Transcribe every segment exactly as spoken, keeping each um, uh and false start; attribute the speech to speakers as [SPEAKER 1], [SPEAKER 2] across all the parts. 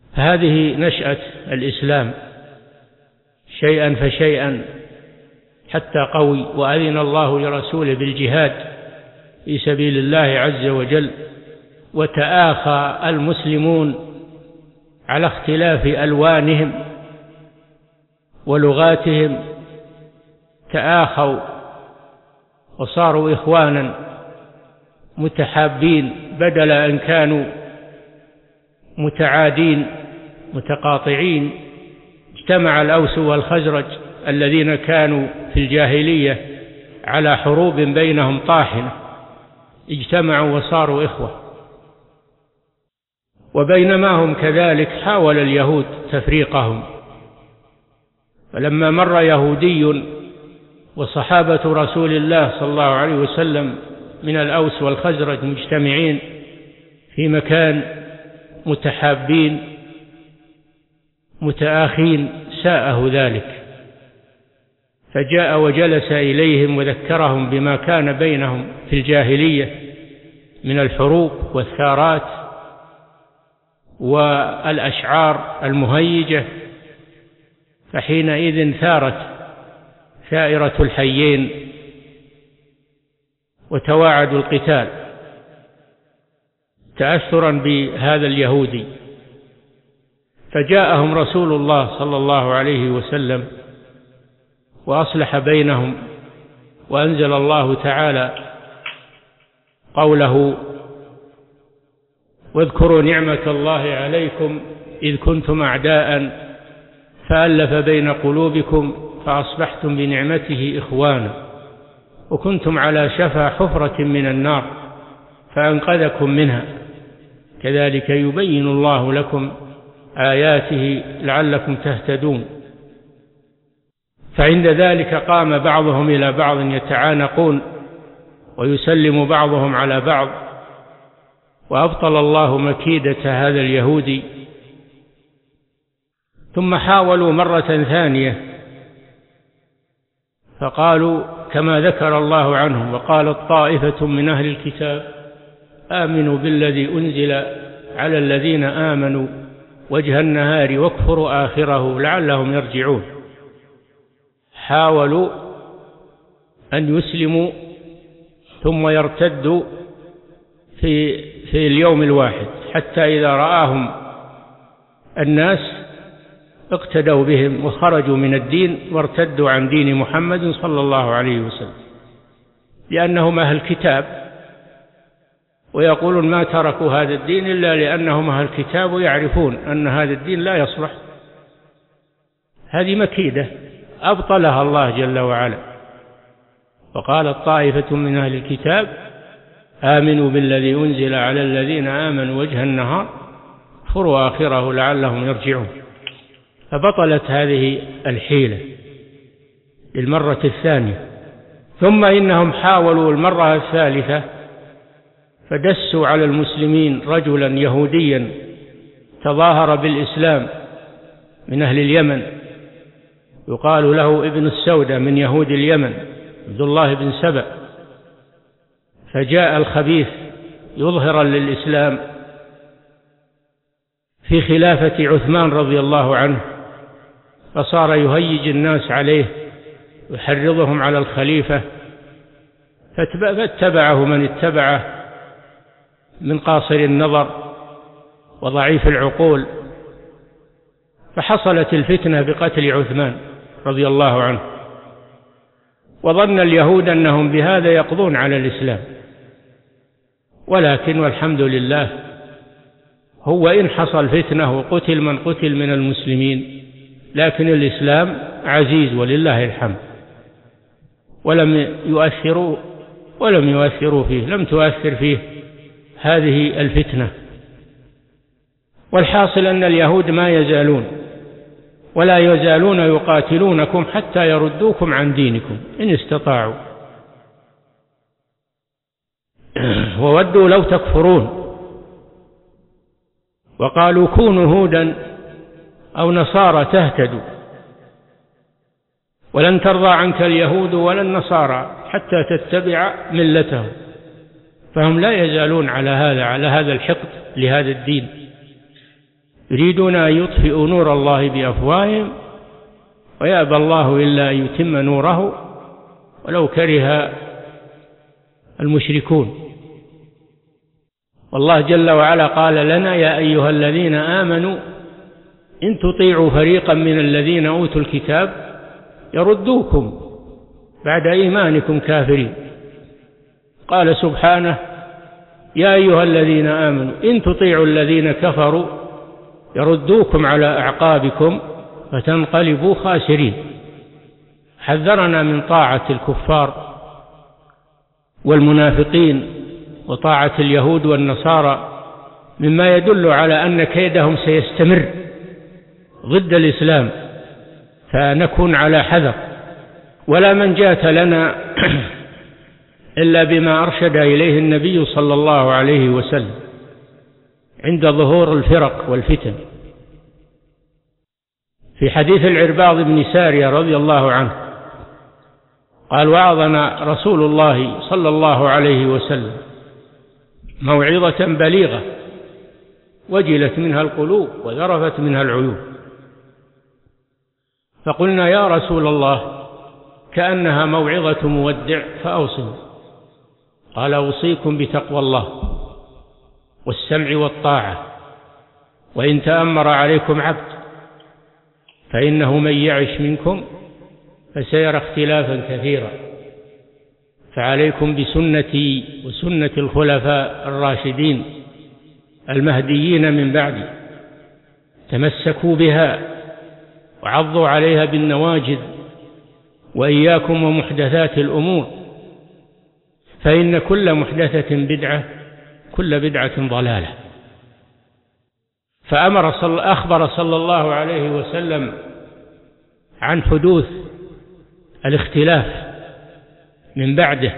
[SPEAKER 1] هذه نشأة الإسلام شيئا فشيئا حتى قوي، وأذن الله لرسوله بالجهاد في سبيل الله عز وجل، وتآخى المسلمون على اختلاف ألوانهم ولغاتهم، تآخوا وصاروا إخوانا متحابين بدل أن كانوا متعادين متقاطعين. اجتمع الأوس والخزرج الذين كانوا في الجاهلية على حروب بينهم طاحنة، اجتمعوا وصاروا إخوة. وبينما هم كذلك حاول اليهود تفريقهم، فلما مر يهودي وصحابة رسول الله صلى الله عليه وسلم من الأوس والخزرج مجتمعين في مكان متحابين متآخين، ساءه ذلك، فجاء وجلس إليهم وذكرهم بما كان بينهم في الجاهلية من الحروب والثارات والأشعار المهيجة. فحينئذ ثارت ثائرة الحيين وتواعدوا القتال تأثرا بهذا اليهودي، فجاءهم رسول الله صلى الله عليه وسلم وأصلح بينهم، وأنزل الله تعالى قوله: واذكروا نعمة الله عليكم إذ كنتم أعداء فألف بين قلوبكم فأصبحتم بنعمته إخوانا وكنتم على شفا حفرة من النار فأنقذكم منها كذلك يبين الله لكم آياته لعلكم تهتدون. فعند ذلك قام بعضهم إلى بعض يتعانقون ويسلم بعضهم على بعض، وأبطل الله مكيدة هذا اليهودي. ثم حاولوا مرة ثانية فقالوا كما ذكر الله عنهم: وقالت طائفة من أهل الكتاب آمنوا بالذي أنزل على الذين آمنوا وجه النهار واكفروا آخره لعلهم يرجعون. حاولوا أن يسلموا ثم يرتدوا في في اليوم الواحد، حتى إذا رآهم الناس اقتدوا بهم وخرجوا من الدين وارتدوا عن دين محمد صلى الله عليه وسلم، لأنهم أهل كتاب، ويقولون ما تركوا هذا الدين إلا لأنهم أهل الكتاب ويعرفون أن هذا الدين لا يصلح. هذه مكيدة أبطلها الله جل وعلا. وقالت طائفة من أهل الكتاب آمنوا بالذي أنزل على الذين آمنوا وجه النهار واكفروا آخره لعلهم يرجعون. فبطلت هذه الحيلة للمرة الثانية. ثم إنهم حاولوا المرة الثالثة فدسوا على المسلمين رجلا يهوديا تظاهر بالإسلام من أهل اليمن، يقال له ابن السودة من يهود اليمن، عبد الله بن سبأ. فجاء الخبيث يظهرا للإسلام في خلافة عثمان رضي الله عنه، فصار يهيج الناس عليه ويحرضهم على الخليفة، فاتبعه من اتبعه من قاصر النظر وضعيف العقول، فحصلت الفتنة بقتل عثمان رضي الله عنه. وظن اليهود أنهم بهذا يقضون على الإسلام، ولكن والحمد لله هو إن حصل فتنة وقتل من قتل من المسلمين، لكن الإسلام عزيز ولله الحمد، ولم يؤثروا ولم يؤثروا فيه لم تؤثر فيه هذه الفتنة. والحاصل أن اليهود ما يزالون ولا يزالون يقاتلونكم حتى يردوكم عن دينكم إن استطاعوا، وودوا لو تكفرون، وقالوا كونوا هودا أو نصارى تهتدوا، ولن ترضى عنك اليهود ولا النصارى حتى تتبع ملتهم. فهم لا يزالون على هذا على هذا الحقد لهذا الدين. يريدون أن يطفئوا نور الله بأفواههم ويأبى الله إلا أن يتم نوره ولو كره المشركون. والله جل وعلا قال لنا: يا أيها الذين آمنوا إن تطيعوا فريقا من الذين أوتوا الكتاب يردوكم بعد إيمانكم كافرين. قال سبحانه: يا أيها الذين آمنوا إن تطيعوا الذين كفروا يردوكم على أعقابكم فتنقلبوا خاسرين. حذرنا من طاعة الكفار والمنافقين وطاعة اليهود والنصارى، مما يدل على أن كيدهم سيستمر ضد الإسلام، فنكون على حذر. ولا منجاة لنا إلا بما أرشد إليه النبي صلى الله عليه وسلم عند ظهور الفرق والفتن. في حديث العرباض بن سارية رضي الله عنه قال: وعظنا رسول الله صلى الله عليه وسلم موعظة بليغة وجلت منها القلوب وذرفت منها العيون. فقلنا: يا رسول الله كأنها موعظة مودع فأوصنا. قال: أوصيكم بتقوى الله والسمع والطاعة، وإن تأمر عليكم عبد فإنه من يعش منكم فسيرى اختلافا كثيرا، فعليكم بسنتي وسنة الخلفاء الراشدين المهديين من بعدي، تمسكوا بها وعضوا عليها بالنواجذ، وإياكم ومحدثات الأمور، فإن كل محدثة بدعة كل بدعة ضلالة. فأمر صل... أخبر صلى الله عليه وسلم عن حدوث الاختلاف من بعده،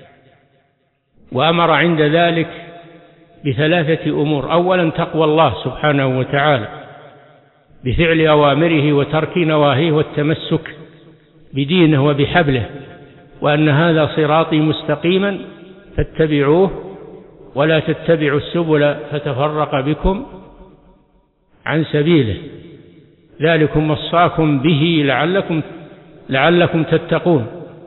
[SPEAKER 1] وأمر عند ذلك بثلاثة أمور: أولا تقوى الله سبحانه وتعالى بفعل أوامره وترك نواهيه والتمسك بدينه وبحبله، وأن هذا صراطي مستقيما فاتبعوه ولا تتبعوا السبل فتفرق بكم عن سبيله، ذلكم وصاكم به لعلكم لعلكم تتقون.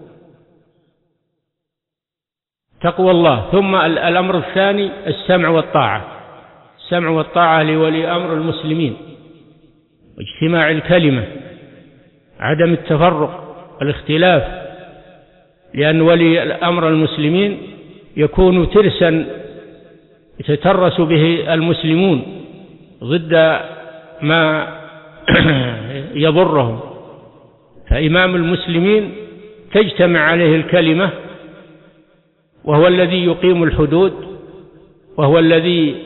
[SPEAKER 1] تقوى الله. ثم الأمر الثاني السمع والطاعة، السمع والطاعة لولي أمر المسلمين واجتماع الكلمة، عدم التفرق والاختلاف، لأن ولي أمر المسلمين يكون ترسا يتترس به المسلمون ضد ما يضرهم، فإمام المسلمين تجتمع عليه الكلمة، وهو الذي يقيم الحدود، وهو الذي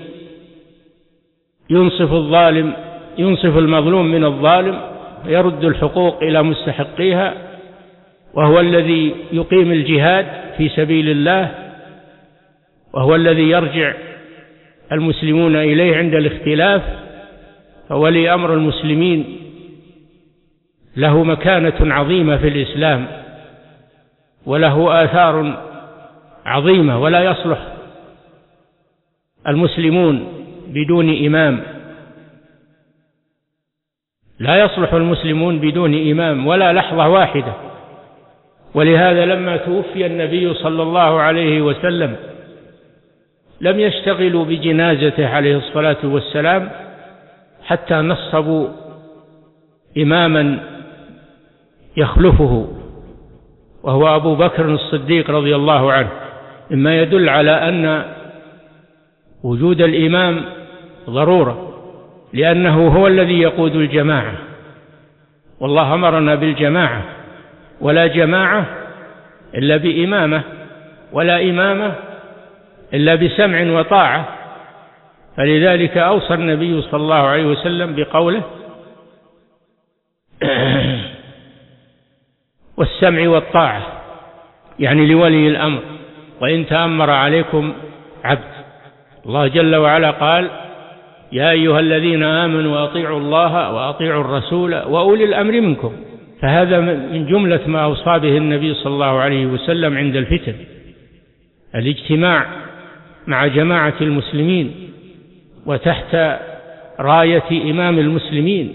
[SPEAKER 1] ينصف الظالم ينصف المظلوم من الظالم، يرد الحقوق إلى مستحقيها، وهو الذي يقيم الجهاد في سبيل الله، وهو الذي يرجع المسلمون إليه عند الاختلاف. فولي أمر المسلمين له مكانة عظيمة في الإسلام وله آثار عظيمة، ولا يصلح المسلمون بدون إمام، لا يصلح المسلمون بدون إمام ولا لحظة واحدة. ولهذا لما توفي النبي صلى الله عليه وسلم لم يشتغلوا بجنازته عليه الصلاة والسلام حتى نصبوا إماما يخلفه، وهو أبو بكر الصديق رضي الله عنه، مما يدل على أن وجود الإمام ضرورة، لأنه هو الذي يقود الجماعة، والله أمرنا بالجماعة، ولا جماعة إلا بإمامة، ولا إمامة إلا بسمع وطاعة. فلذلك أوصى النبي صلى الله عليه وسلم بقوله: والسمع والطاعة، يعني لولي الأمر، وإن تأمر عليكم عبد. الله جل وعلا قال: يا أيها الذين آمنوا أطيعوا الله وأطيعوا الرسول وأولي الأمر منكم. فهذا من جملة ما أوصى به النبي صلى الله عليه وسلم عند الفتن، الاجتماع مع جماعة المسلمين وتحت راية إمام المسلمين.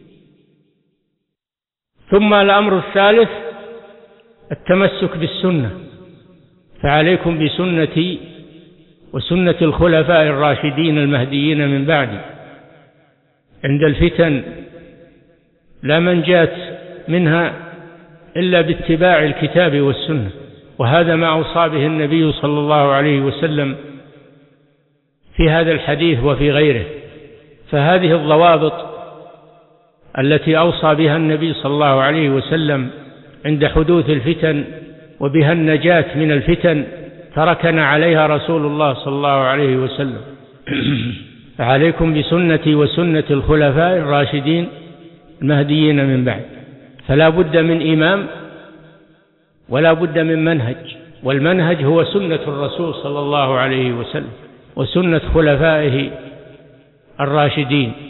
[SPEAKER 1] ثم الأمر الثالث التمسك بالسنة، فعليكم بسنتي وسنة الخلفاء الراشدين المهديين من بعدي. عند الفتن لا منجاة منها إلا باتباع الكتاب والسنة، وهذا ما أوصى به النبي صلى الله عليه وسلم في هذا الحديث وفي غيره. فهذه الضوابط التي أوصى بها النبي صلى الله عليه وسلم عند حدوث الفتن وبها النجاة من الفتن تركنا عليها رسول الله صلى الله عليه وسلم. عليكم بسنتي وسنة الخلفاء الراشدين المهديين من بعد. فلا بد من إمام ولا بد من منهج، والمنهج هو سنة الرسول صلى الله عليه وسلم وسنة خلفائه الراشدين.